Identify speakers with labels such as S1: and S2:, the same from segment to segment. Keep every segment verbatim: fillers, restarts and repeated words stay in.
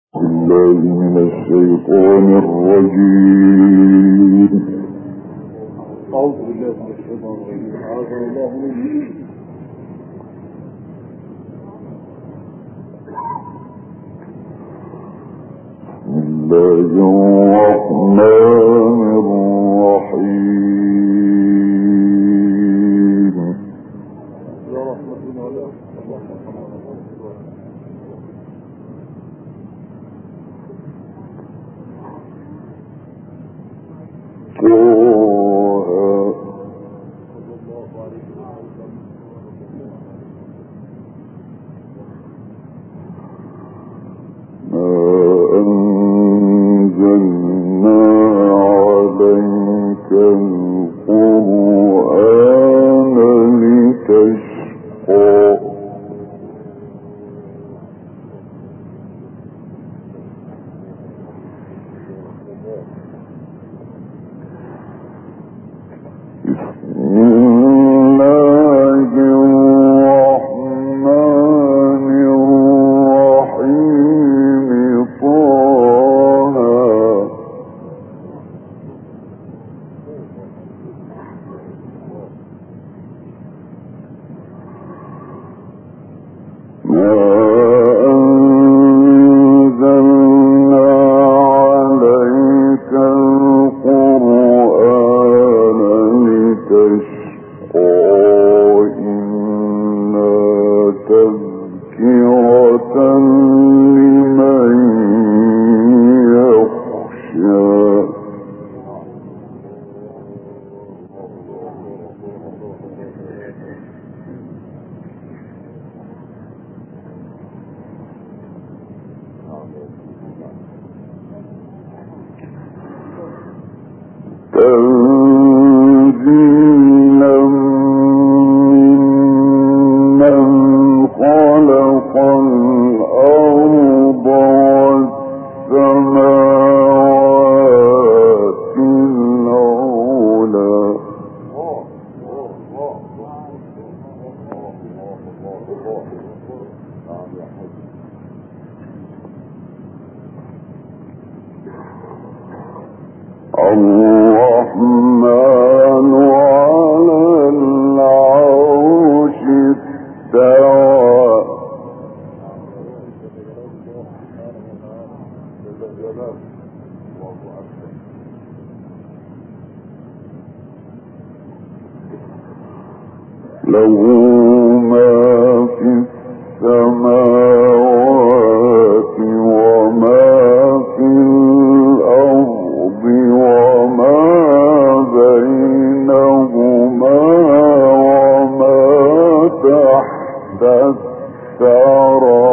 S1: بالله من الشيطان الرجيم.
S2: أعوذ بالله من الشيطان الرجيم. أعاذنا الله منه.
S1: بسم الله الرحمن الرحيم.
S2: يا رحمة الله.
S1: الرحمن على العرش استوى. له ما في السماوات وما في الأرض وما بينهما وما تحت الثرى.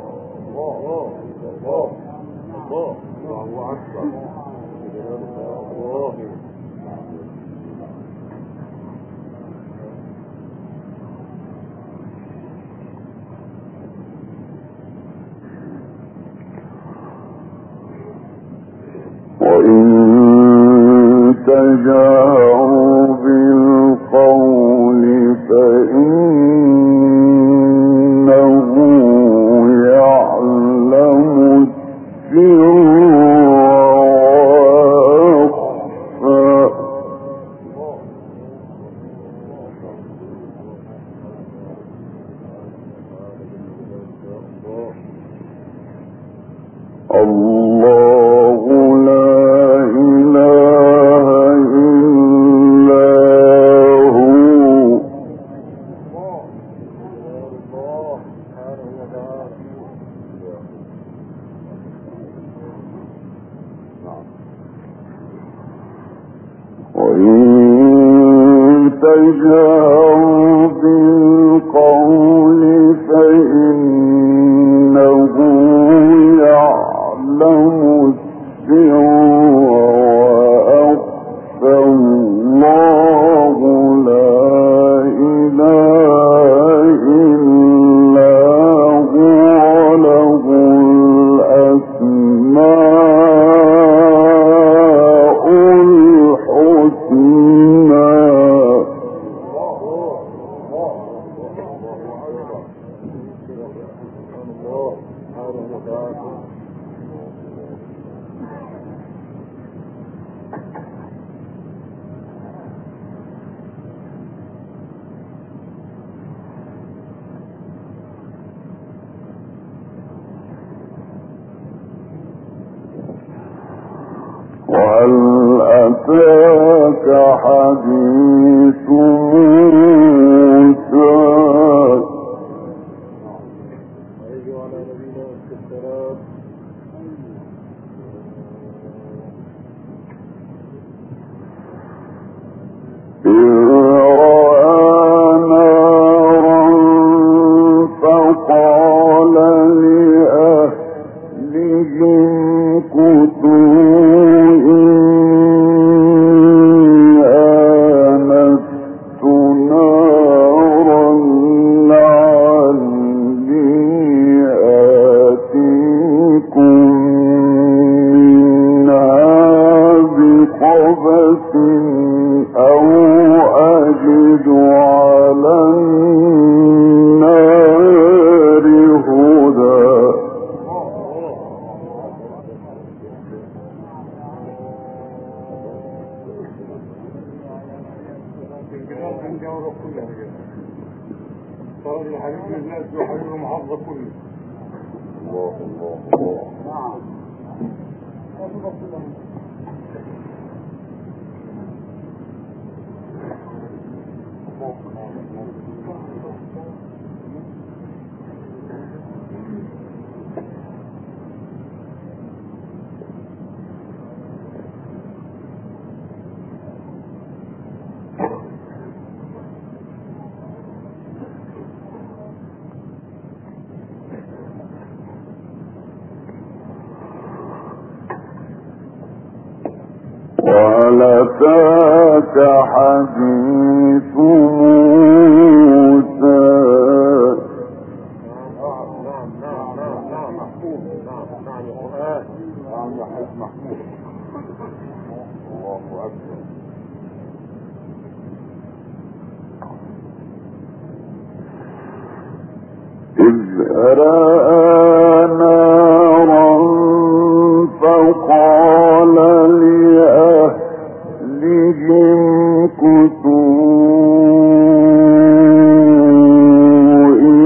S1: وإن تجاهروا بالقول فإنه يعلم السر وأخفى. الله لا إله إلا هو. وإن تجاهروا بالقول فإنه يعلم السر وأخفى. الله لا إله إلا هو له الأسماء الحسنى. وهل أتاك حديث موسى وَلَتَاكَ حَدِيثُ مُوسَى.
S2: نعم نعم نعم نعم نعم محمود نعم نعم القرآن نعم يا حاج محمود. الله أكبر.
S1: إذ رأى نارا فقال لأهلهم كثوا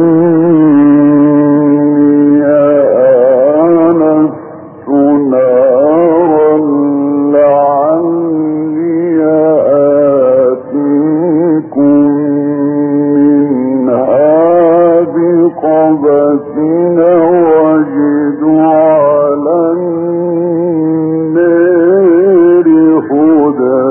S1: إني آنست نارا لعلي آتيكم قبس وجد على النار هدى.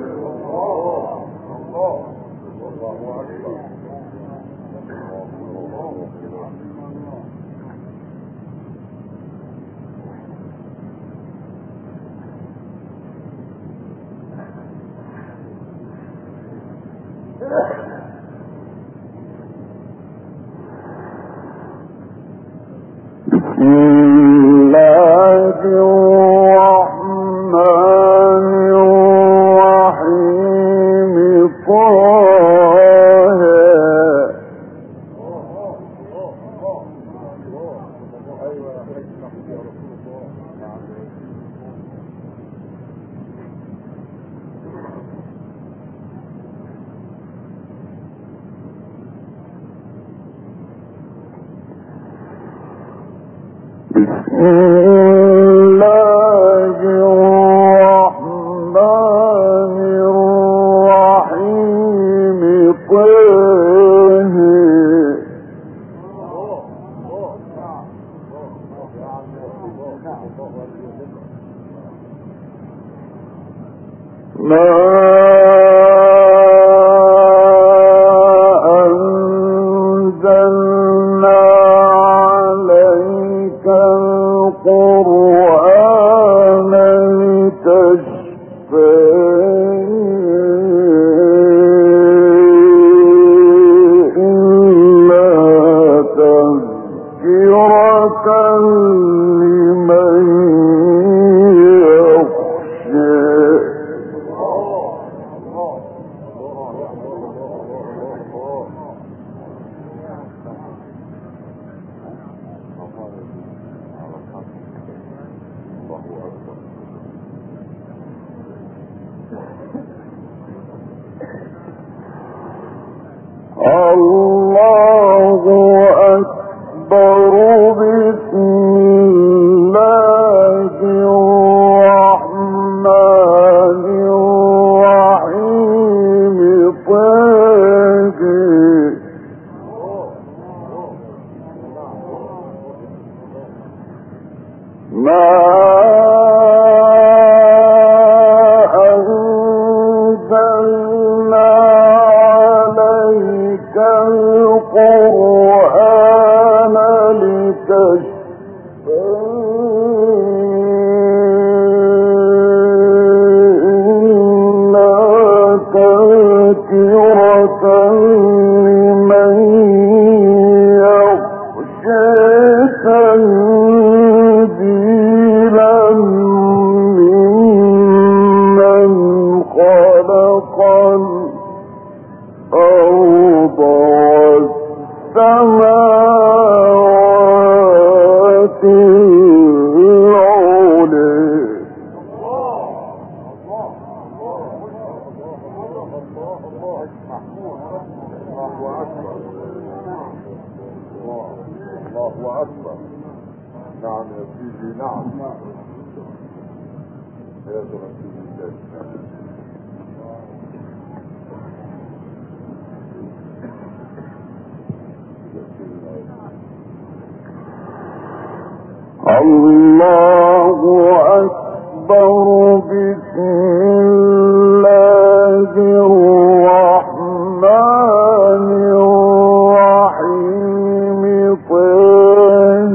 S1: بسم الله الرحمن الرحيم. طه بسم الله الرحمن الرحيم. طه ما أنزلنا عليك القرآن لتشقى إلا تذكرة لمن يخشى. الله أكبر. بسم الله الرحمن الله أكبر. بسم الله الرحمن الرحيم. طه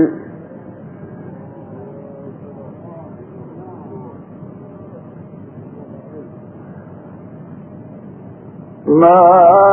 S1: ما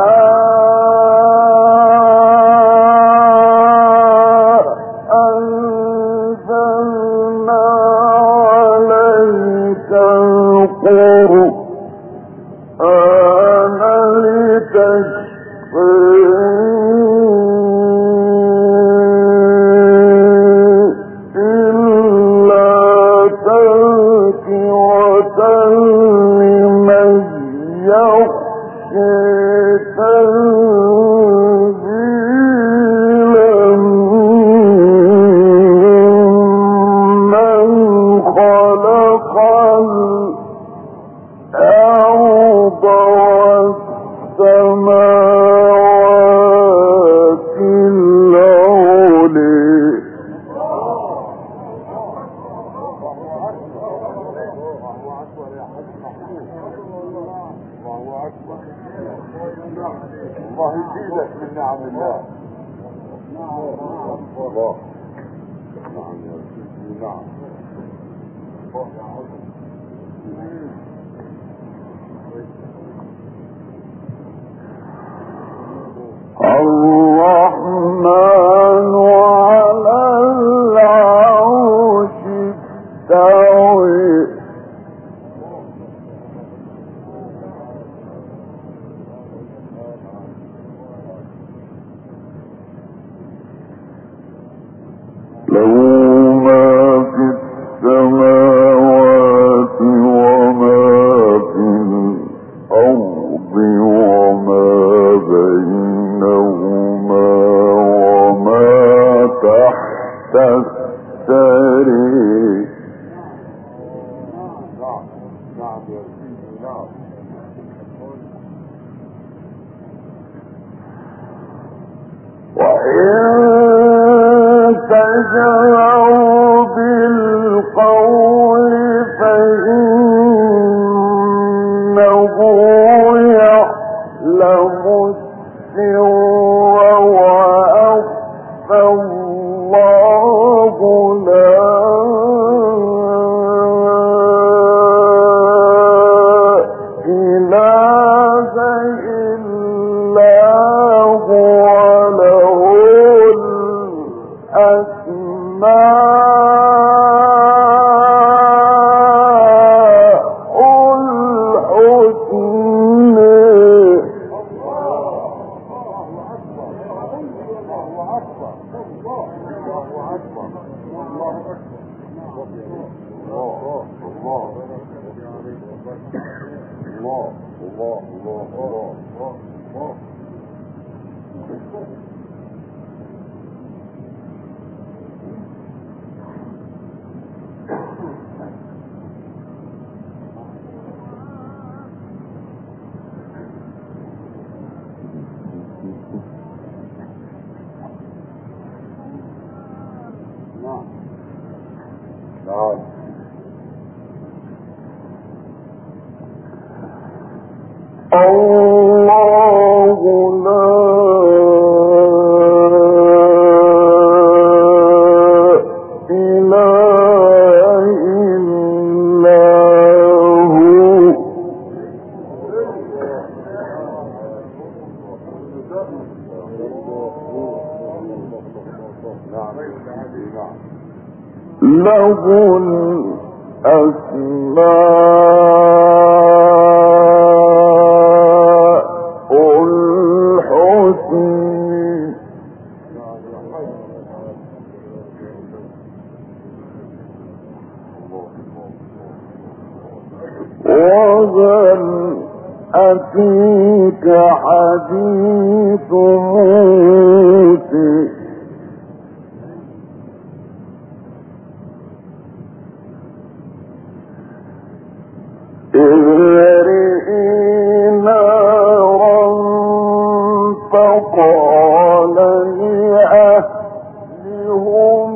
S1: الرحمن على العرش استوى. له ما في السماوات وما في الأرض وما بينهما وما تحت الثري. وإن تجهروا بالقول فإنه يعلم السر وأخفى. الله لا إله إلا هو له
S2: نعم.
S1: الله لا إله إلا هو له الأسماء الحسنى وهل أتيك حديث موسى إذ رئي نارا فقال لأهلهم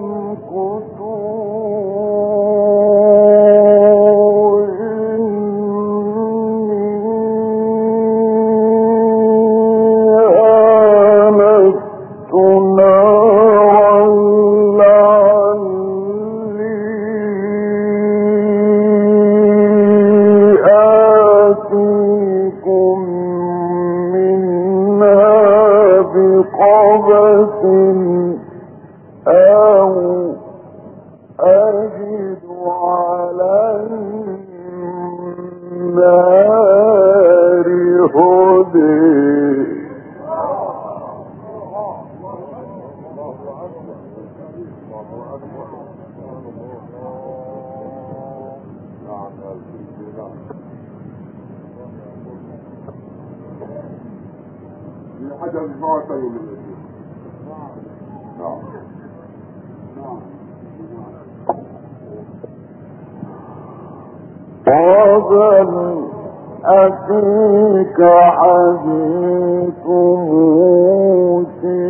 S1: كثوا إني آنست نارا لعلي آتيكم منها بقبس أو أجد على النار هدى
S2: حاجة مجموعة تقول نعم.
S1: وهل أتيك حديث موسى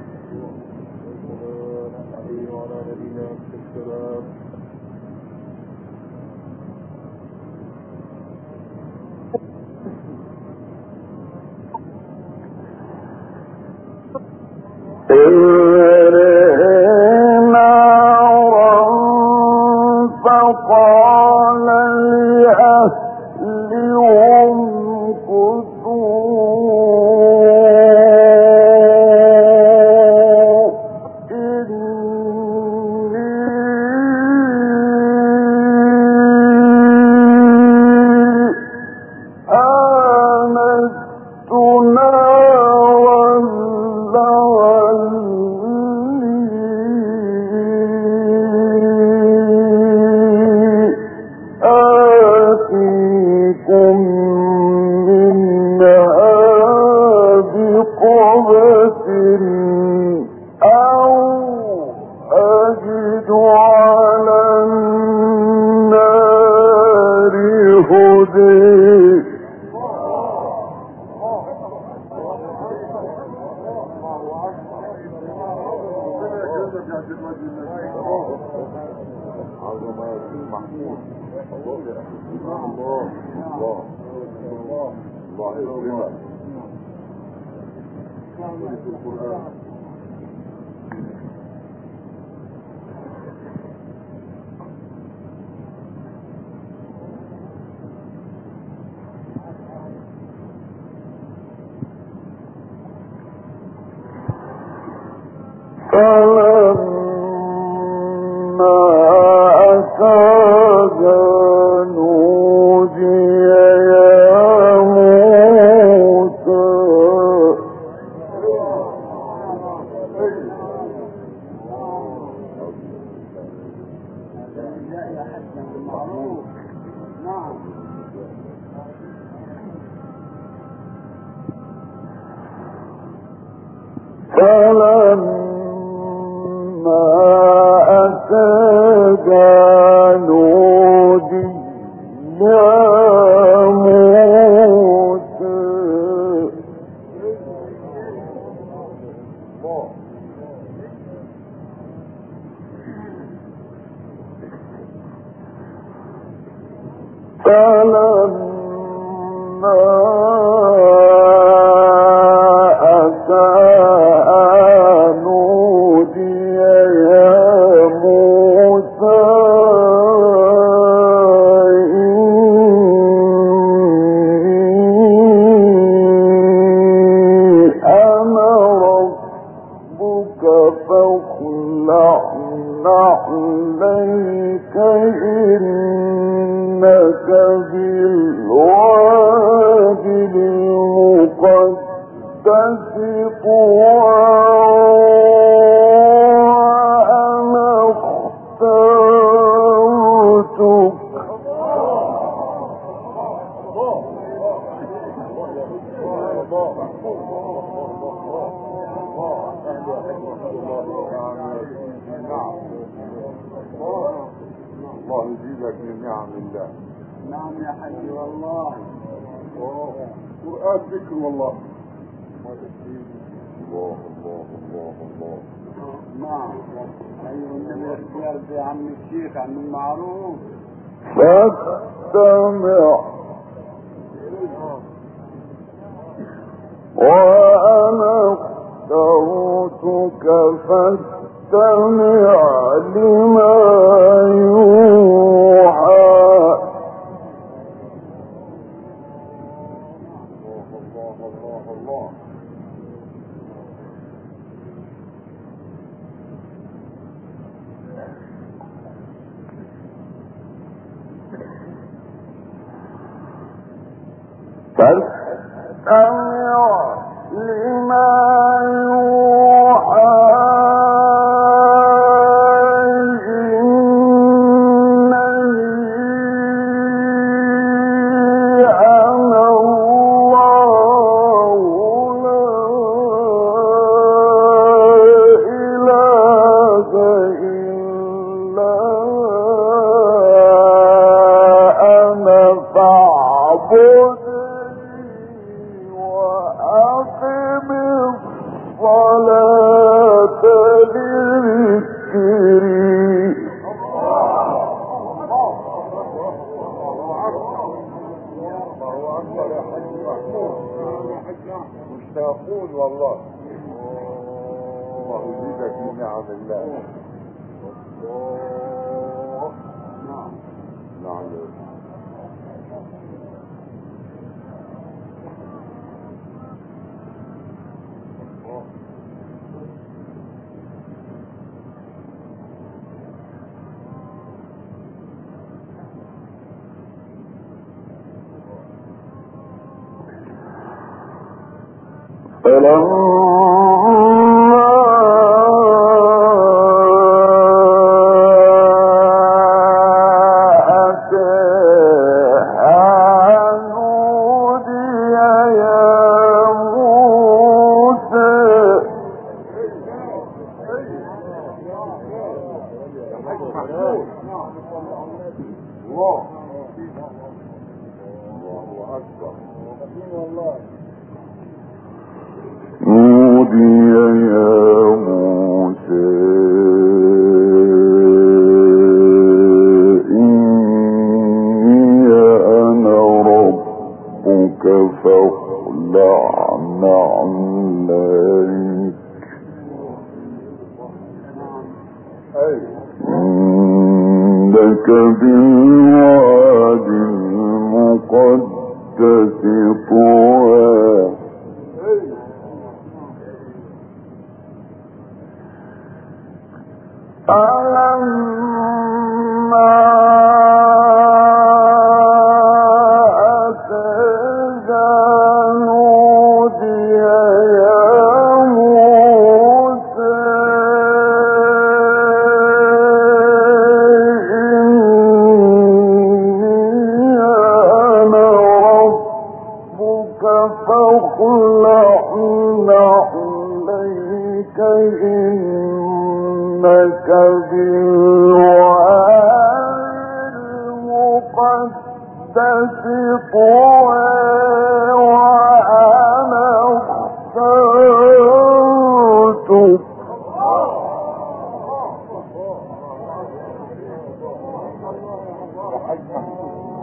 S1: إذ رئي نارا فقال لأهلهم كثوا إني آنست نارا لعلي آتيكم منها بقبس أو أجد على النار هدى
S2: محمود الله الله الله الله يكرمك في القرآن
S1: فلما أتاها نودي يا موسى فلما أتاها نودي يا موسى
S2: الله يزيدك من نعم الله.
S3: نعم يا حي والله.
S2: قرآن ذكر والله. الله الله الله الله.
S3: نعم. أيوة النبي اختيار زي عم الشيخ عم المعروف.
S1: فاستمع وأنا اخترتك فاستمع لما يوحى.
S2: الله الله الله.
S1: فاستمع لما يوحى إنني أنا الله لا إله إلا أنا فاعبد الصلاة لذكري.
S2: مشتاقون والله. الله يزيدك من نعم الله. نعم نعم.
S1: إنك بالواد المقدس طوى.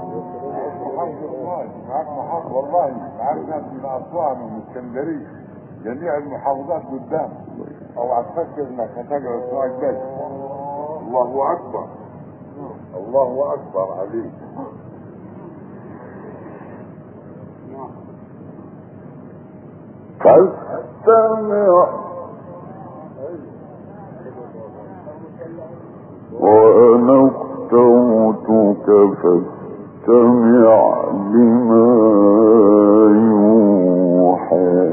S2: معاك محافظ والله، معاك ناس من اسوان ومن اسكندريه، جميع المحافظات قدام. اوعى تفكر انك هتقعد سواك بس. الله اكبر، الله اكبر عليك.
S1: فاستمع وأنا اخترتك فاستمع لما يوحى.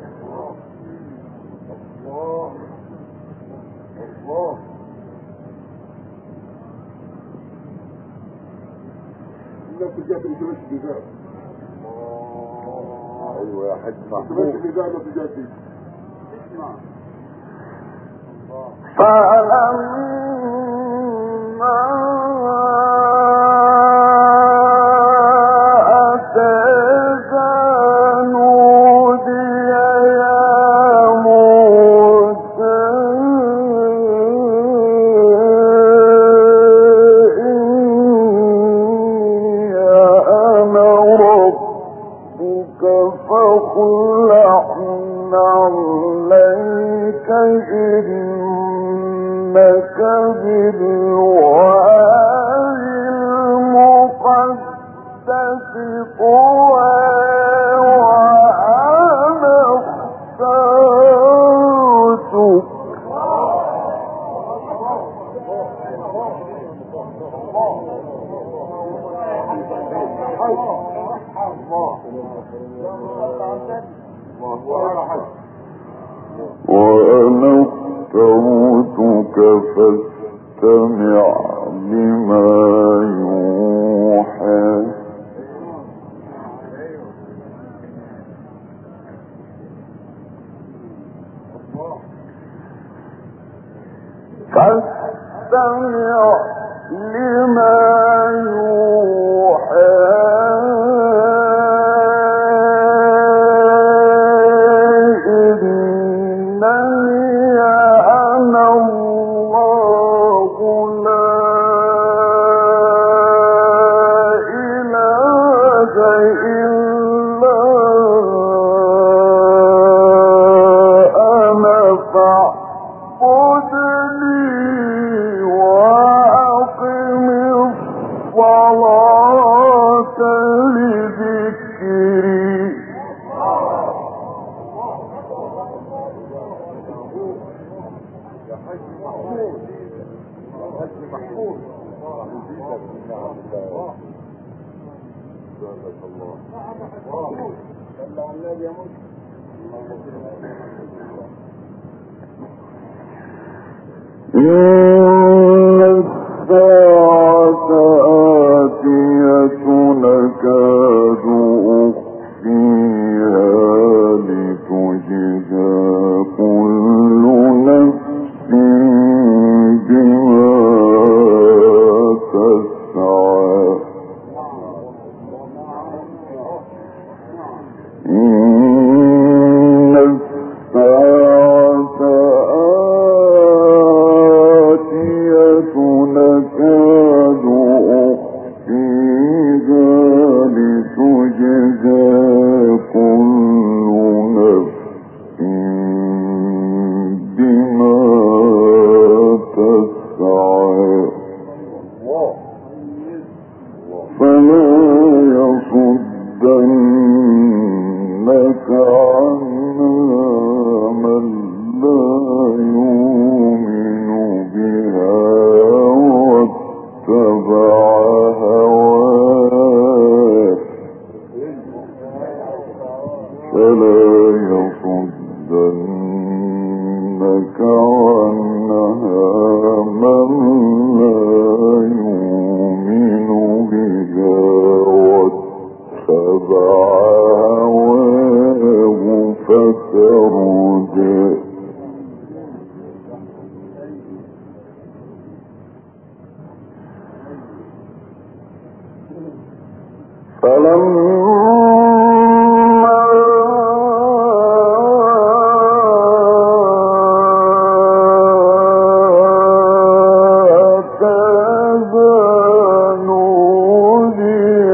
S2: ايوه يا حاج محمود. وأنا اخترتك فاستمع لما يوحى. فاستمع لما يوحى. إن الساعة آتية نكاد أخفيها لتجزى كل نفس بما تسعى. إن الساعة آتية نكاد أخفيها لتجزى كل نفس بما تسعى. فلا يصدنك عنها من لا يؤمن بها واتبع هواه. فلا يصدنك عنها من لا يؤمن بها واتبع هواه فتردى. فلما أتاها نودي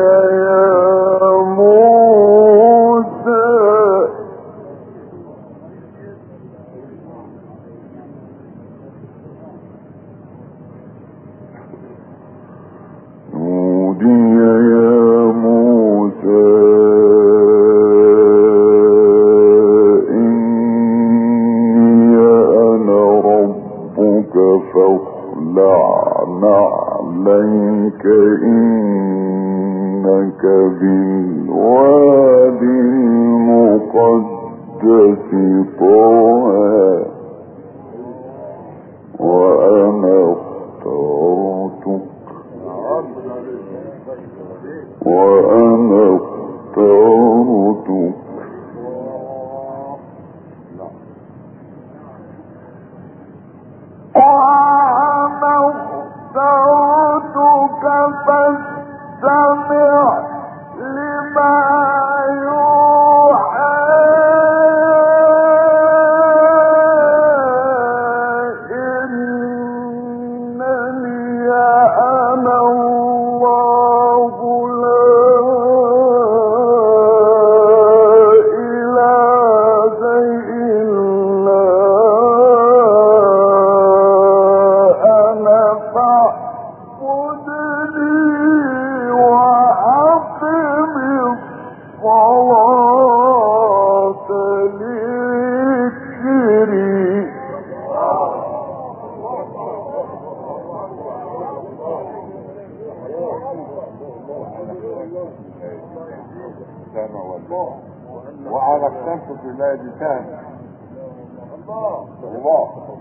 S2: وعرفتنت بلاد ثاني. الله الله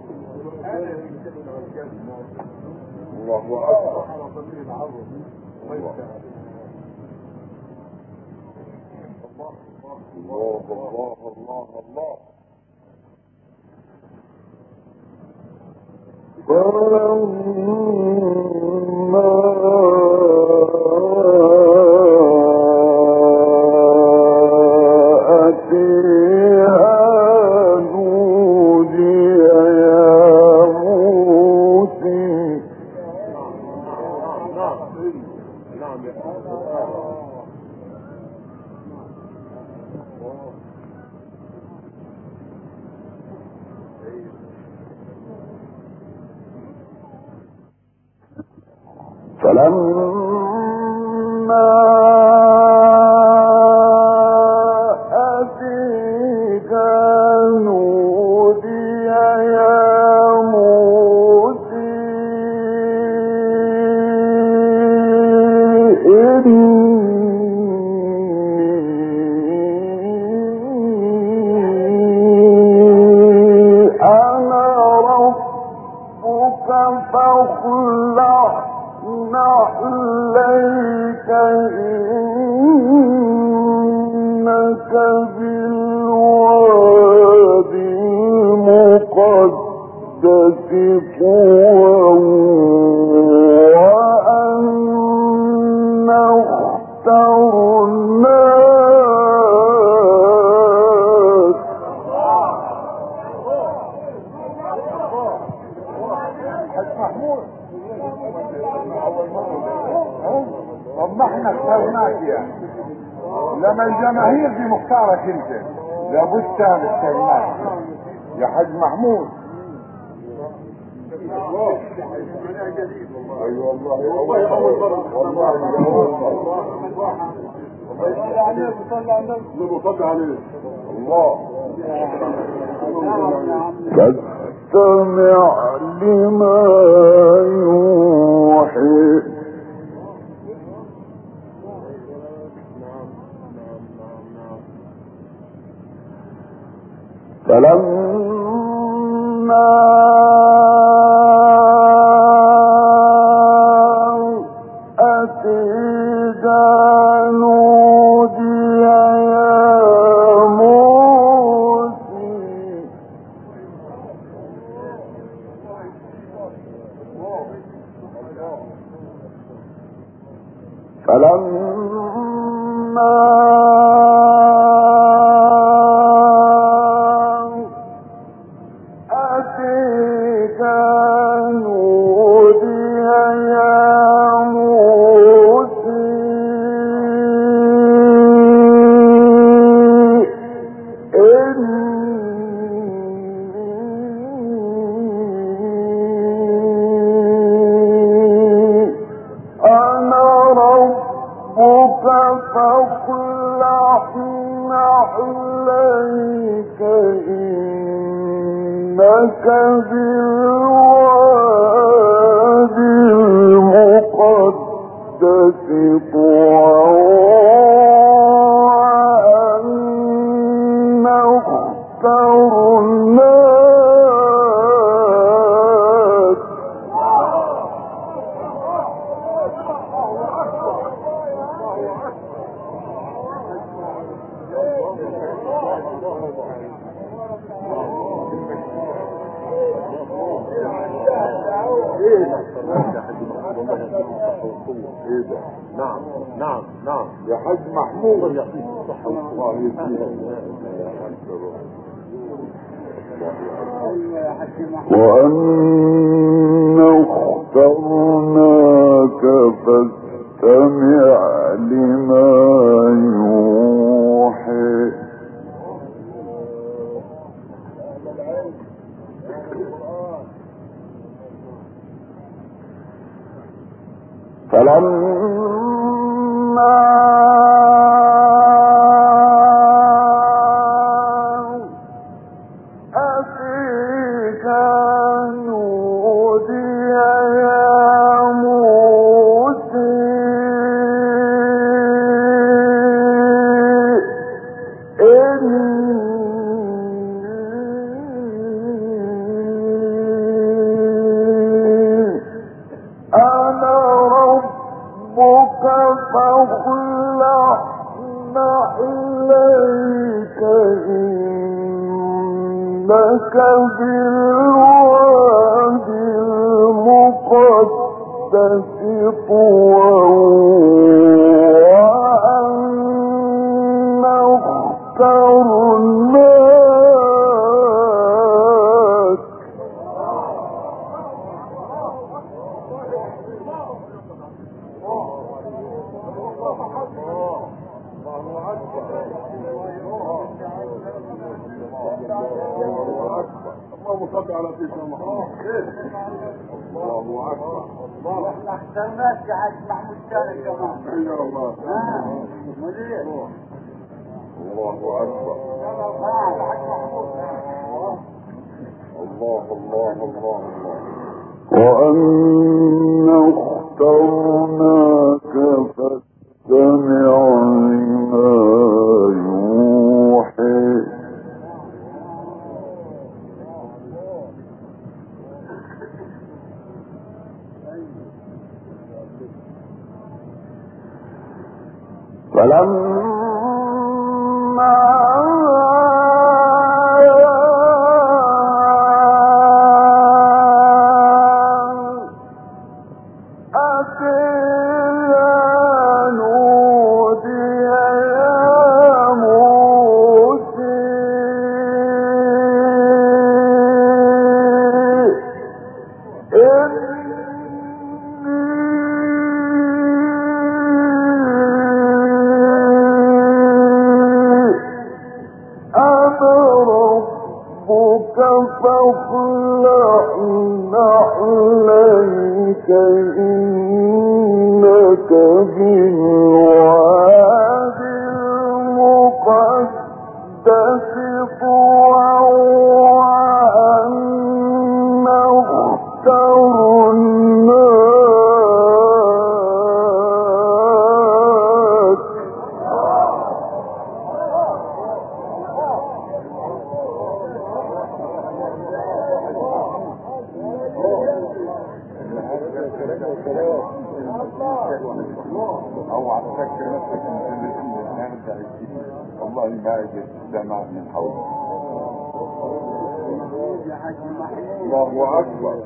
S2: الله أكبر. الله الله الله الله. فلما فلما أتيها نودي يا موسى إني أنا ربك فاخلع نعليك إنك بالوادي المقدس طوى وأنا اخترناك.
S3: طب ما احنا اخترناك يعني، لما الجماهير دي مختارك انت لابد كان اخترناك يا حاج محمود. اي والله والله اول مره والله بصلي عليه بصلي على النبي بصلي عليه الله.
S1: فاستمع لما يوحي. فلما أتيها نودي يا موسى فلما أنا ربك فاخلع نعليك إنك بالوادي المقدس طوى وأنا اخترناك
S2: نعم نعم نعم يا حاج محمود الله يسلمك
S1: وأنا اخترناك فاستمع لما يوحي فلما أتيك نودي يا موسى إني أنا ربك فاخلع نعليك إنك بالوادي المقدس طوى وأنا اخترناك
S2: اللهم صل على سيدنا محمد الله اكبر
S4: احنا اخترناك يا حاج محمود ثاني كمان.
S2: ايوه الله
S4: مدير
S2: الله اكبر الله الله الله الله
S1: وأنا اخترناك فاستمع لما يوحي فلما فاخلع نعليك إنك بالوادي المقدس طوى وأنا اخترناك
S2: اوعى تفكر نفسك ان انت والله ما اجت السماء من حولك الله اكبر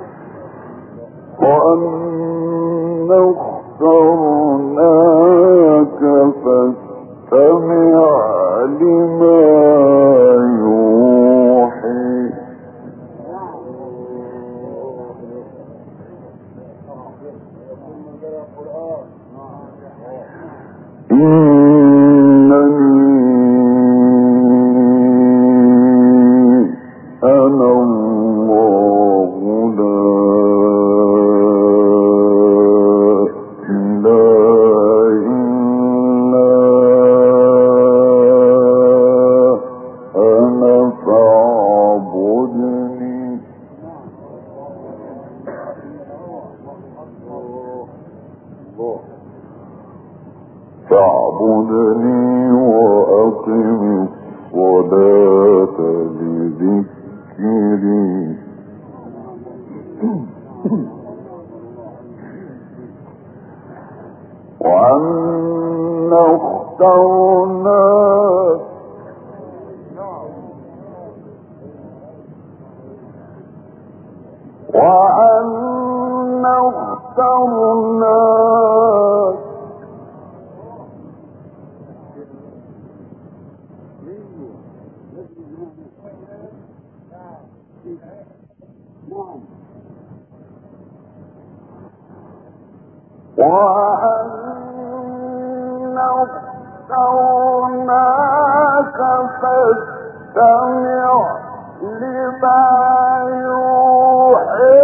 S1: وأنا اخترناك فاستمع لما يوحي إنني أنا الله لا إله فاعبدني وأقم الصلاة لذكري وأنا اخترناك وأنا اخترناك وأنا اخترناك فاستمع لما يوحى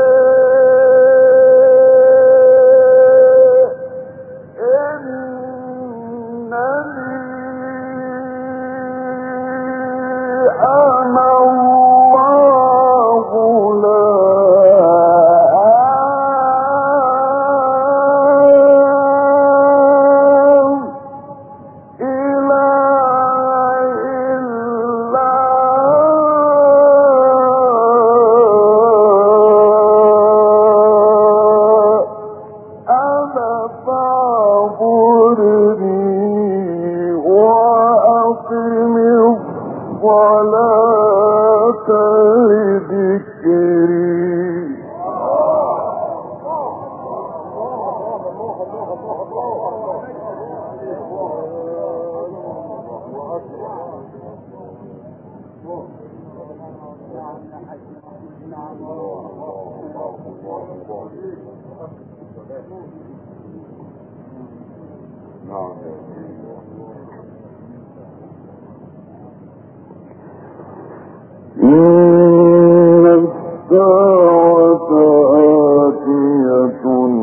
S1: إن الساعة آتية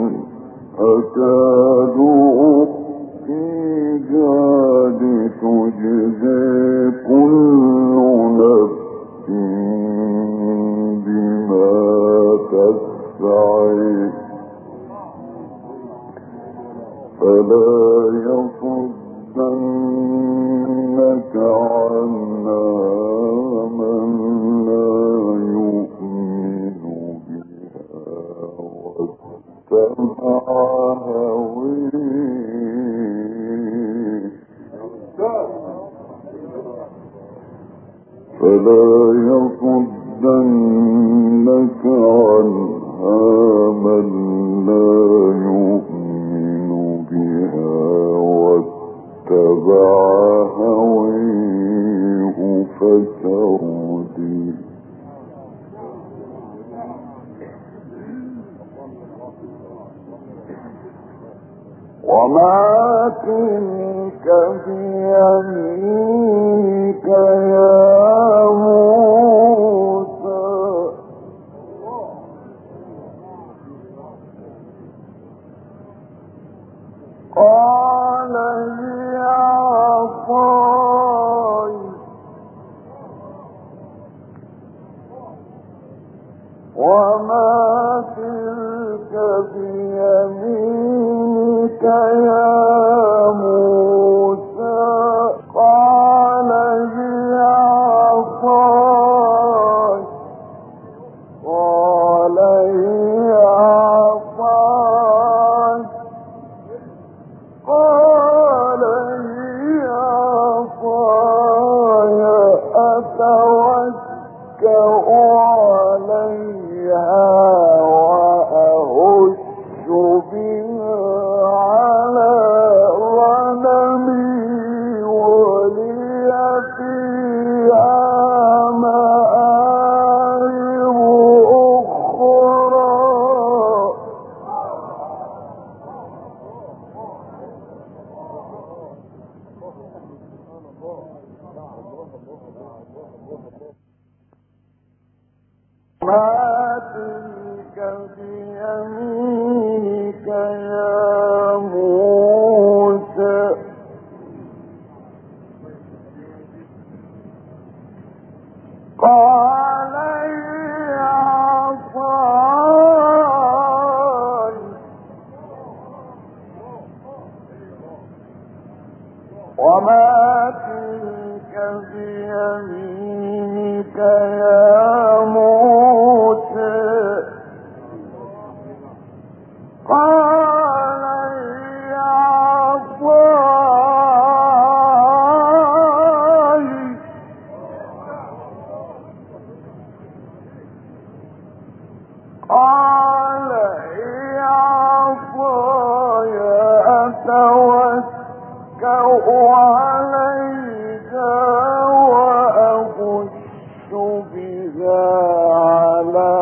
S1: أكاد أخفيها لتجزي كل نفس بما تسعي فلا يصدنك عنها من لا يؤمن بها واتبع هويه فلا يصدنك عنها من لا يؤمن بها واتبع هويه فتردي وما تلك بيمينك يا موسى قال هي عصاي وما تلك بيمينك يا موسى قال هي عصاي قال هي عصاي قال هي عصاي أتوكأ عليها وأهش بها على غنمي ولي فيها مآرب أخرى ما تلك بيمينك يا موسى قال هي عصاي وما تلك بيمينك يا موسى قال هي عصاي قال هي عصاي أتوكأ عليها وأهش بها على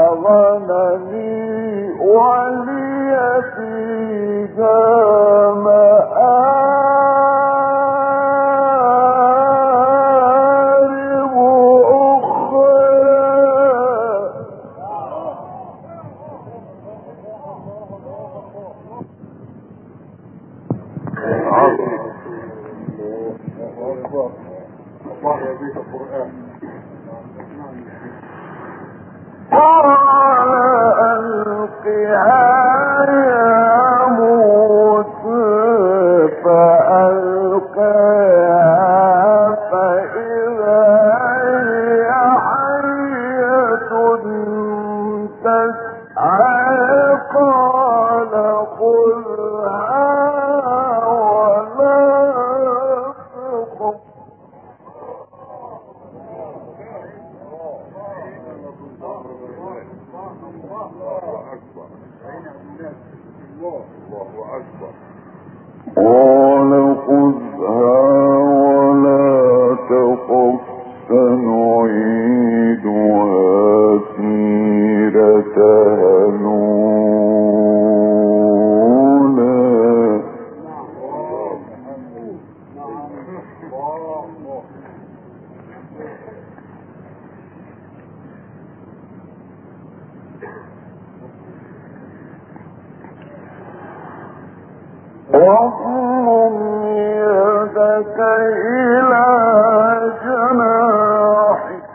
S1: غنمي ولي فيها مآرب أخرى.
S2: الله يبيك القرآن.
S1: قال ألقها يا موسى فألقاها فإذا هي حية تسعى قال خذها ولا تخف
S2: الله أكبر.
S1: قال خذها ولا تخف سنعيدها سيرتها الأولى. واضم يدك إلى جناحك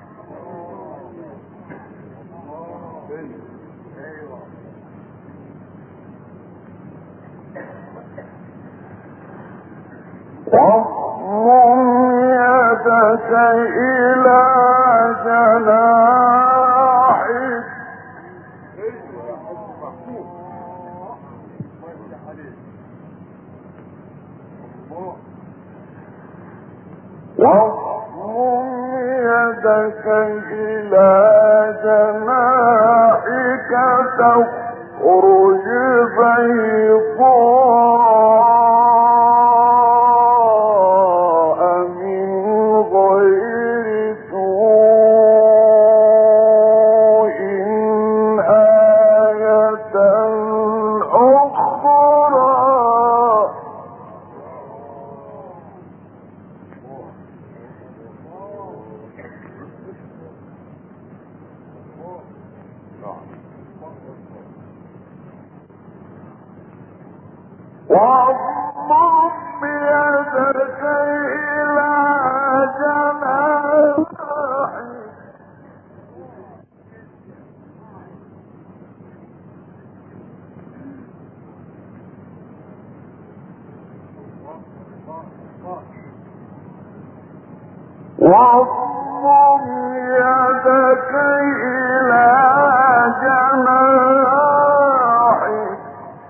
S1: واضم يدك إلى جناحك واضم يدك إلى جناحك تخرج بيضاء من غير سوء آية أخرى. واضم يدك إلى جناحك واضم يدك إلى جناحك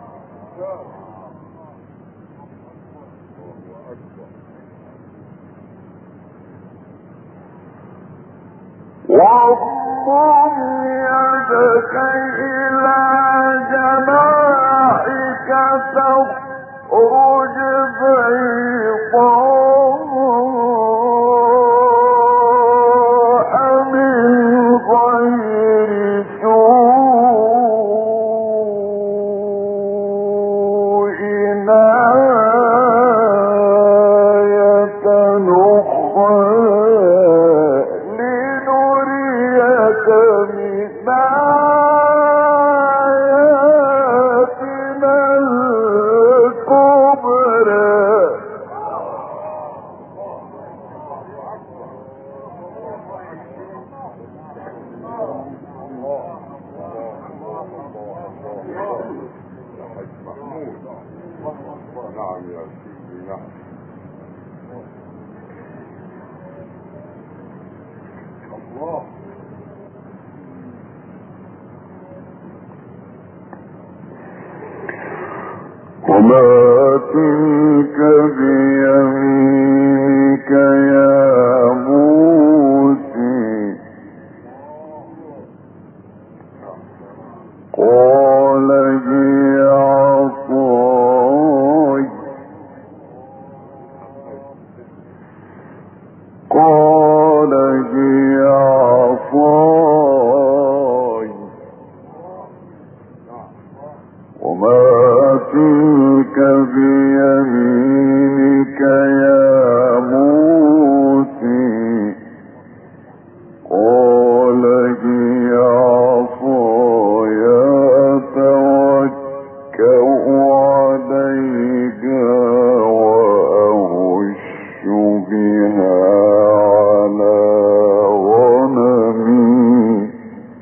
S1: واضم يدك إلى جناحك تخرج بيضاء من غير سوء آية أخرى لنريك من آياتنا الكبرى.
S2: نعم يا سيدي نعم.
S1: وما تلك بيمينك يا موسى قال هي عصاي قال هي عصاي وما تلك بيمينك يا موسى قال هي عصاي أتوكأ عليها وأهش بها على غنمي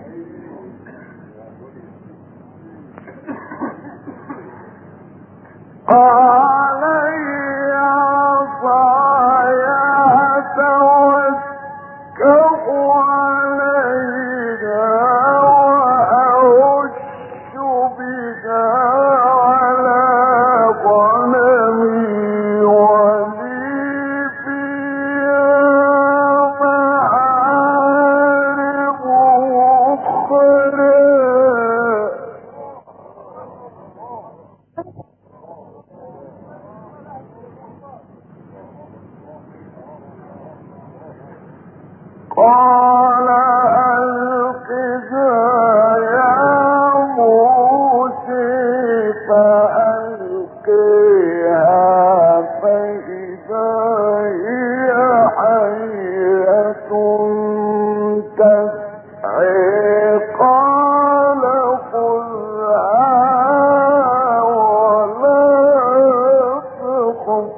S1: قال هي عصاي أتوكأ عليها وأهش بها على غنمي ولي فيها مآرب أخرى قال ألقها يا موسى فألقيها فإذا هي حية تسعى قال خذها ولا تخف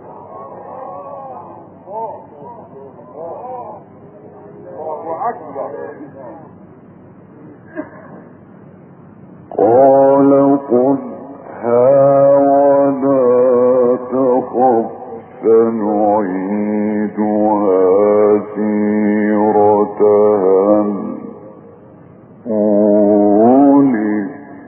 S1: قال خذها ولا تخف سنعيدها سيرتها الأولى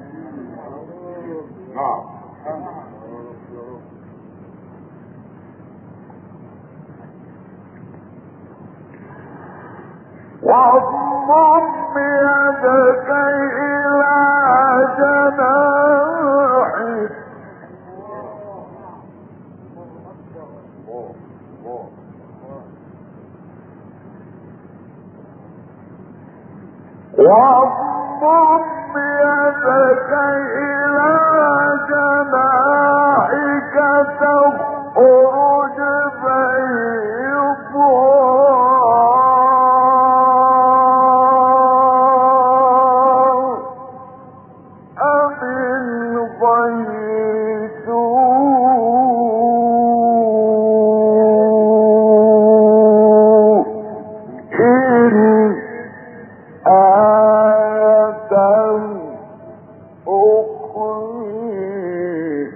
S1: واضمم يدك إلى جناحك واضمم يدك إلى جناحك تخرج بيضاء من غير سوء إن آية أخرى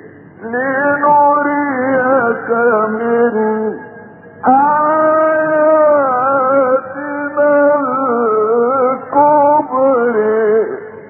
S1: لنريك من آياتنا الكبرى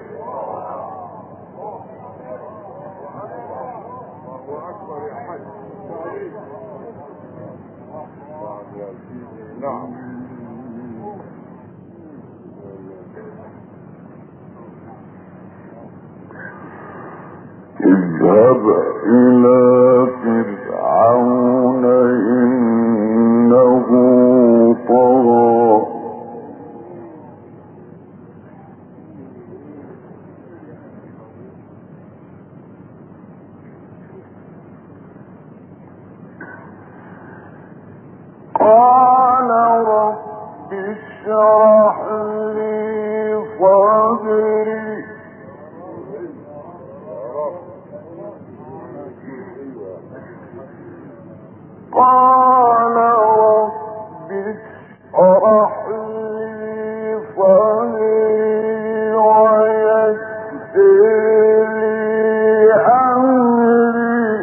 S1: اذهب إلى فرعون إنه طغى قال رب اشرح لي صدري قال رب اشرح لي صدري ويسر لي أمري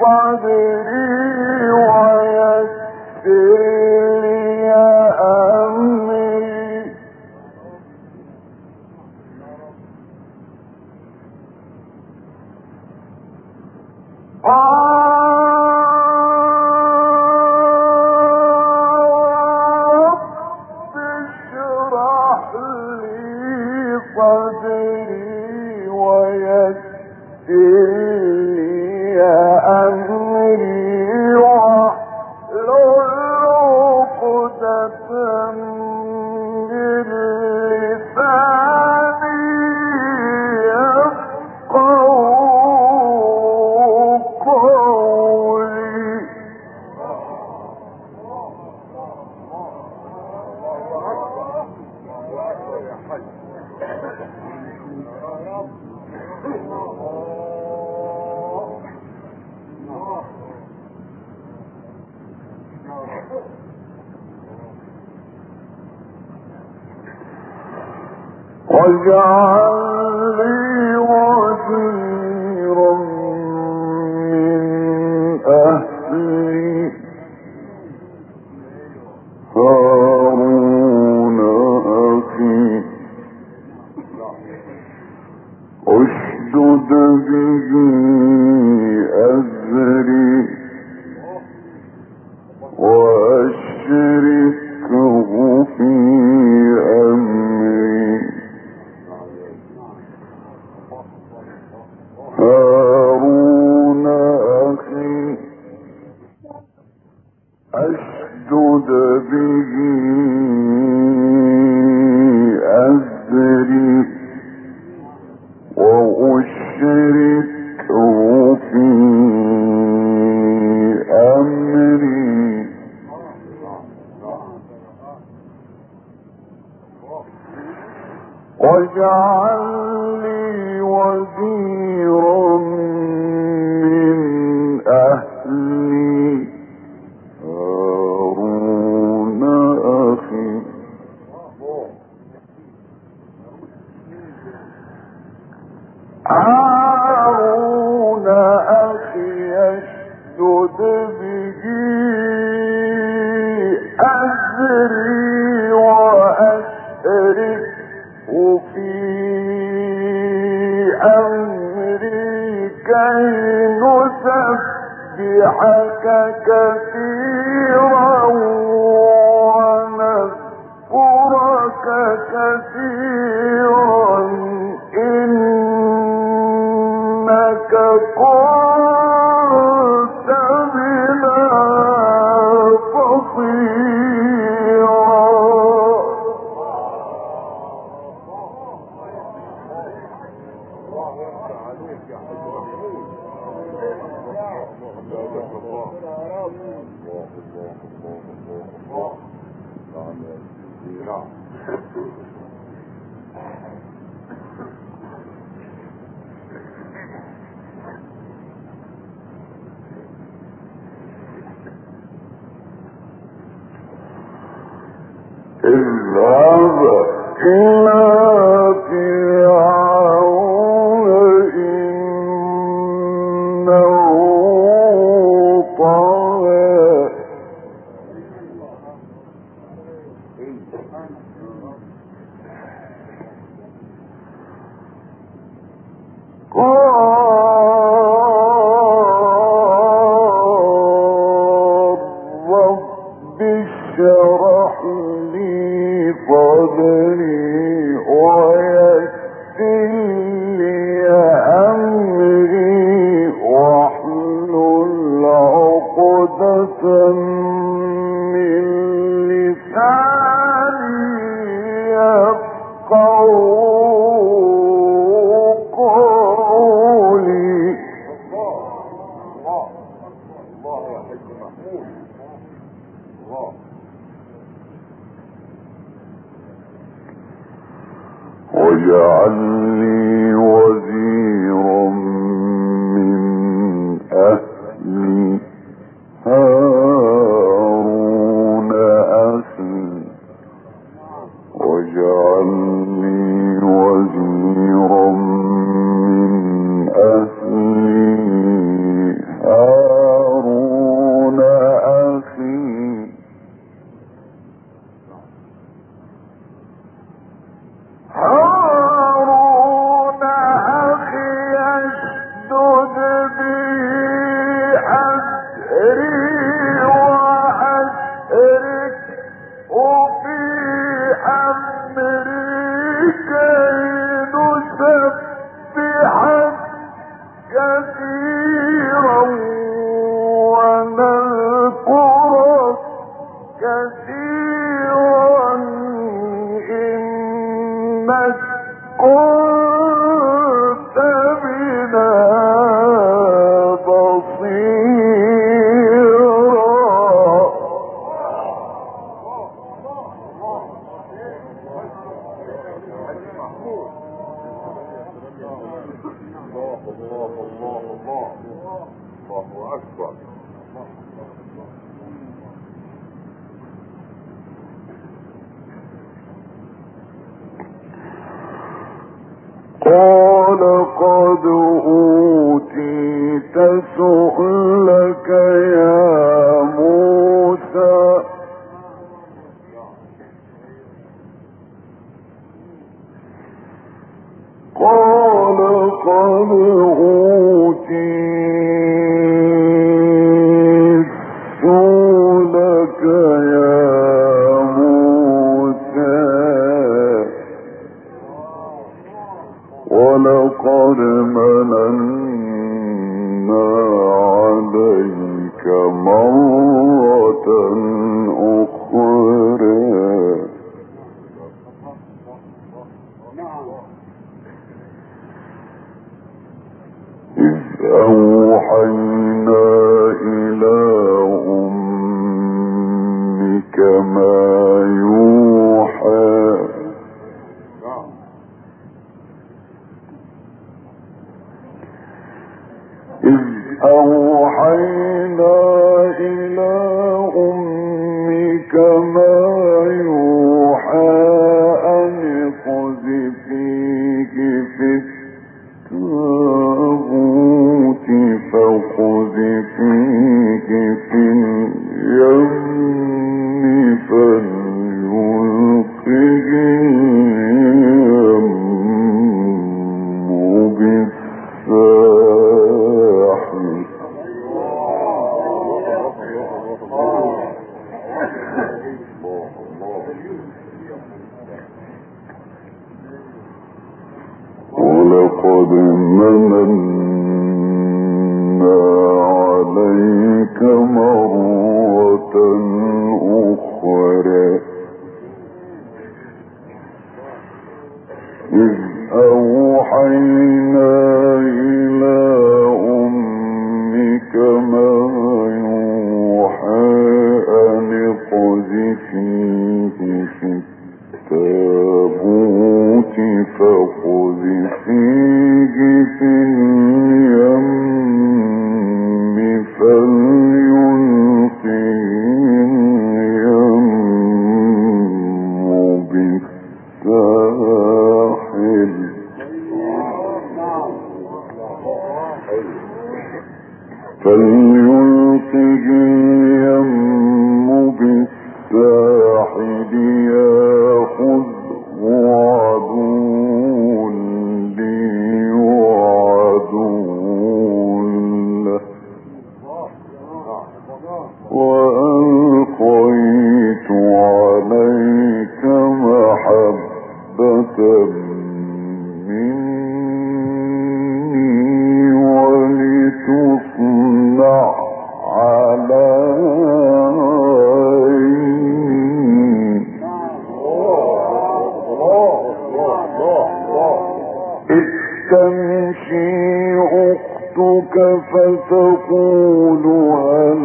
S1: صدري ويسر لي أمري رب اشرح لي صدري ويسر لي أمري واحلل عقدة من لساني يفقهوا قولي واجعل لي وزيرا من أهلي هارون أخي اشدد به أزري وأشركه في أمري هارون أخي أشدد به أزري وأشركه في أمري واجعل لي وزيرا من أهلي هارون أخي هارون أخي أشدد به أزري وأشركه في أمري كي نسبحك كثيرا ونذكرك كثيرا إنك كنت بنا بصيرا اذهب إلى فرعون إنه طغى رب اشرح لي صدري ويسر لي أمري واحلل عقدة من لساني يفقهوا قولي واجعل لي وزيرا من أهلي هارون أخي واجعل لي وزيرا من أهلي هارون قال قد أوتيت سؤلك يا موسى قال قد أوتيت سؤلك يا ولقد مننا عليك مرة أخرى إذ أوحينا إلى أمك ما يوحى إذ أوحينا إلى أمك ما يوحى أن اقذفيه في التابوت فاقذفيه في اليم فليلقه اليم بالساحل ولقد مننا عليك مرة أخرى إذ أوحينا إلى أمك ما يوحى أن اقذفيه في التابوت فاقذفيه في اليم فليلقه اليم بالساحل فليلقه اليم بالساحل يأخذه عدو لي وعدو له وألقيت عليك محبة مني ولتصنع على عيني إذ تمشي أختك فتقول هل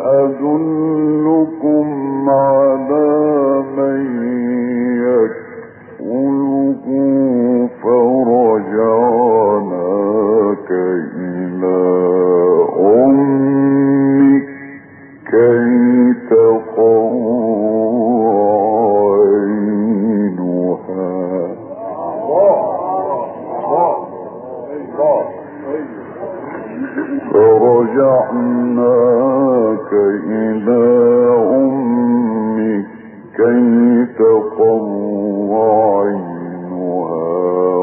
S1: أدلكم على من يكفله فرجعناك إلى أمك كي تقر عينها فرجعناك إلى أمك كي تقر عينها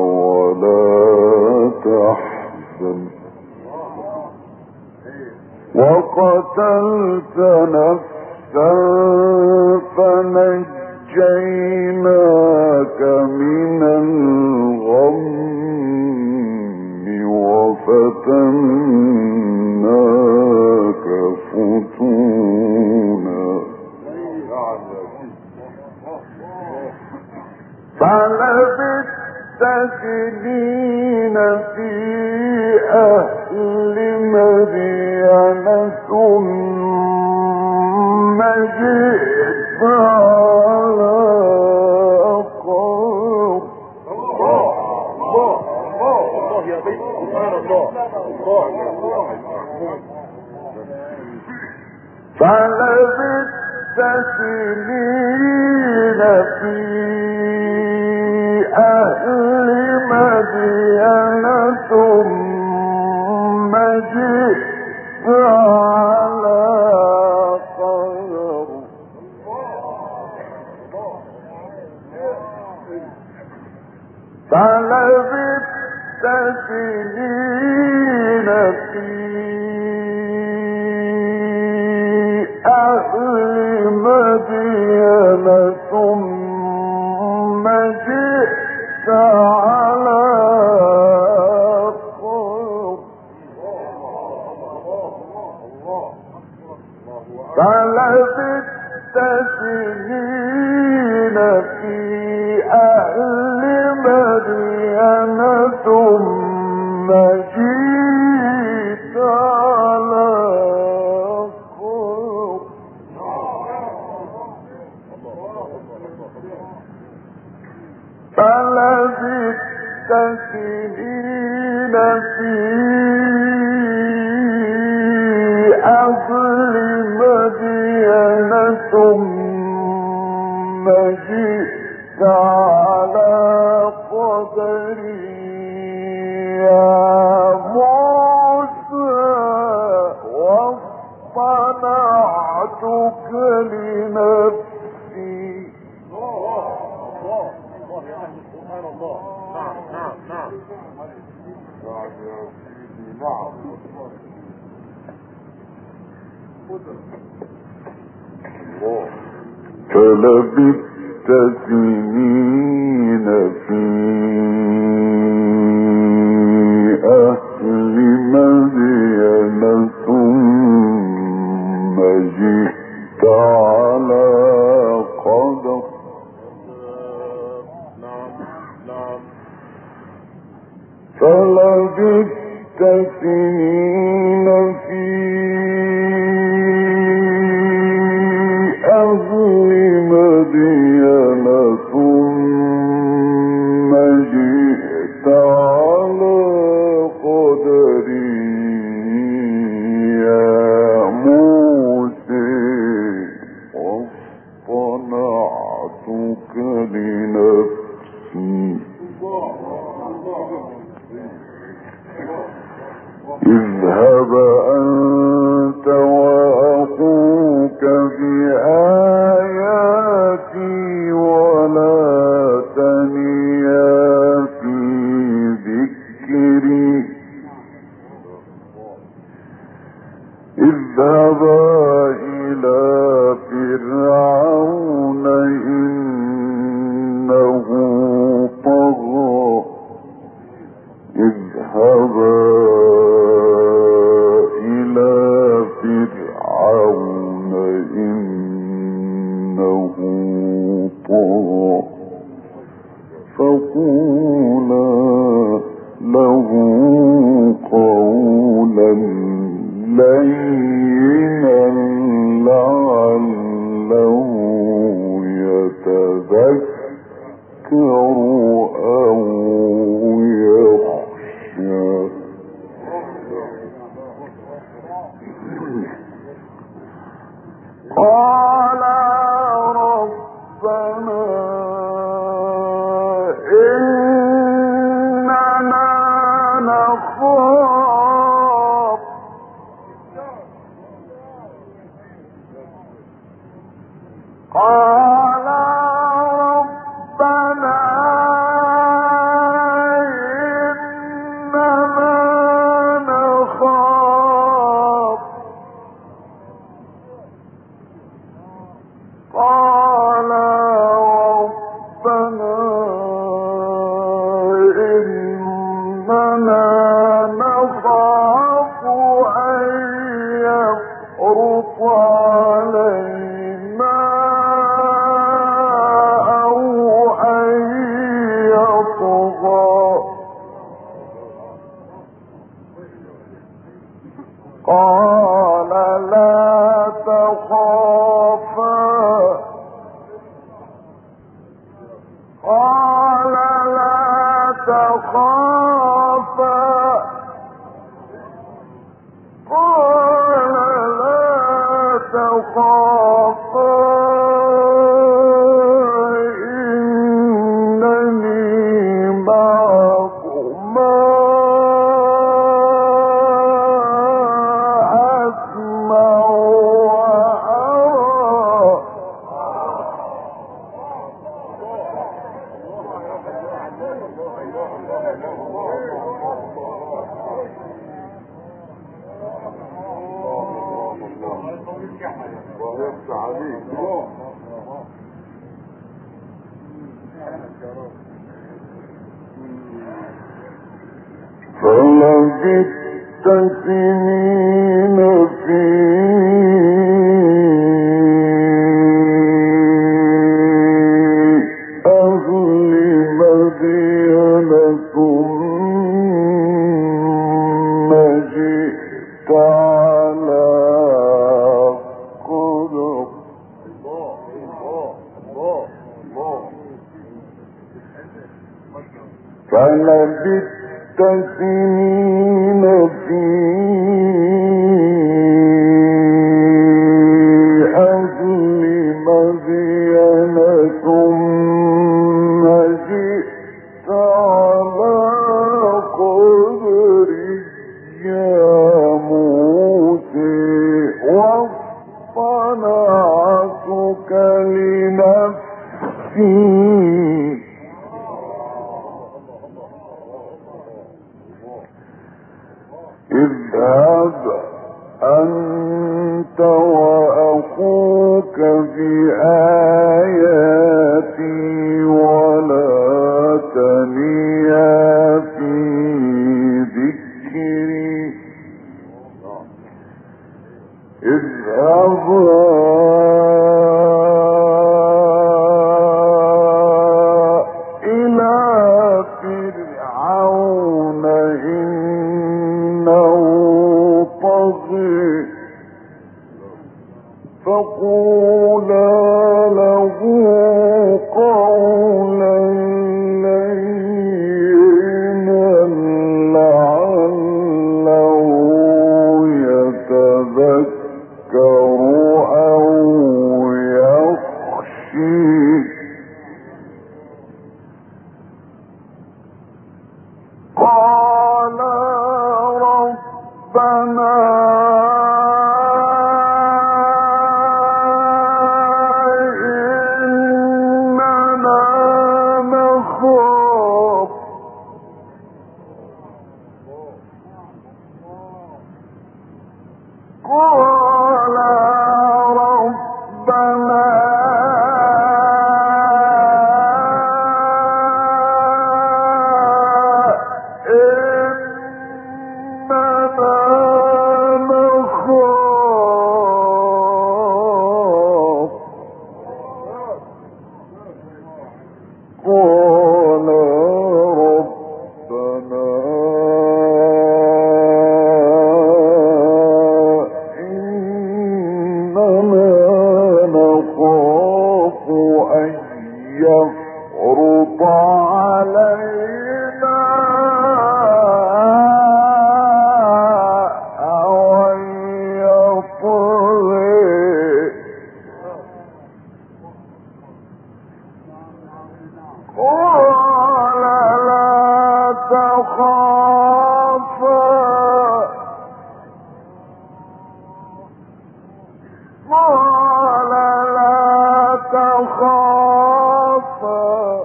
S1: ولا تحزن وقتلت نفسا فنجيناك من الغم وفتناك فتونا فلبثت سنين في أهل مدين ثم جئت على قوم فلبثت سنين في أهل مدين ثم جئت على قدر فلبثت سنين في أهل مدين ثم جئت على قوم فلبثت سنين في أهل مدين ثم جئت على قوم فلبثت سنين في أهل مدين ثم جئت على قدري يا موسى واصطنعتك لنفسي فلبثت سنين في أهل مدين ثم جئت على قدر فلبثت سنين في أهل مدين ثم جئت على قدري يا موسى واصطنعتك لنفسي اذهب أنت وأخوك بآياتي ولا تنيا في ذكري اذهبا إلى فرعون إنه طغى اذهبا إلى فرعون إنه طغى فقولا له قولا لينا لعله يتذكر أو يخشى قال ربنا إننا نخاف قال ربنا إننا نخاف يفرط علينا أو أن يطغى قال لا تخافا قال لا تخافا قال لا تخافا إنني معكما أسمع وأرى
S2: ويفتح عليك
S1: فلبثت سنين في أهل مدين ثم جئت على قدر فلبثت سنين في أهل مدين ثم جئت على قدر يا موسى واصطنعتك لنفسي اذهب أنت وأخوك بآياتي ولا تنيا في ذكري اذهبا فقولا له قولا لينا لعله يتذكر أو يخشي قال ربنا يفرط علينا أو يطغي قال لا تخافا قال لا تخافا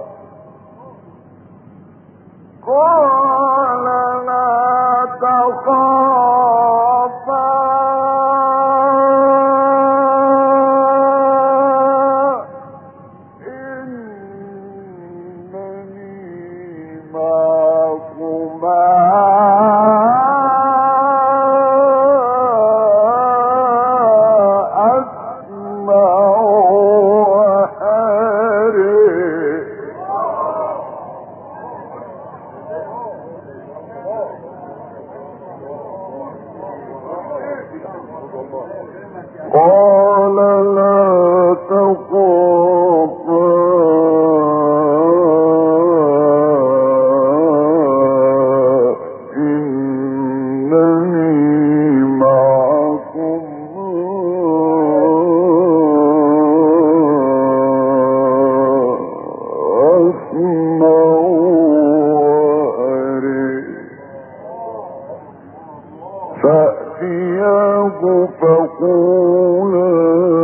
S1: قال لا تخافا إنني معكما لا تخافا فأتياه فقولا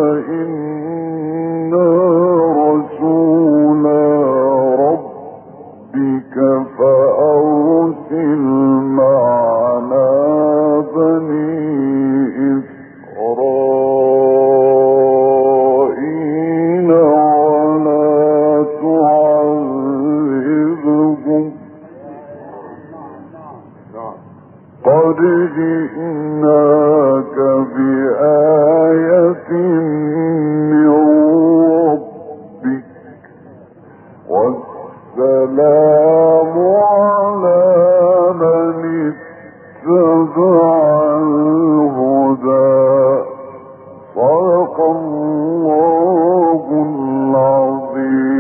S1: إنا رسولا ربك فأرسل معنا بني إسرائيل ولا تعذبهم قد جئناك بآية من ربك والسلام على من اتبع الهدى صدق الله العظيم.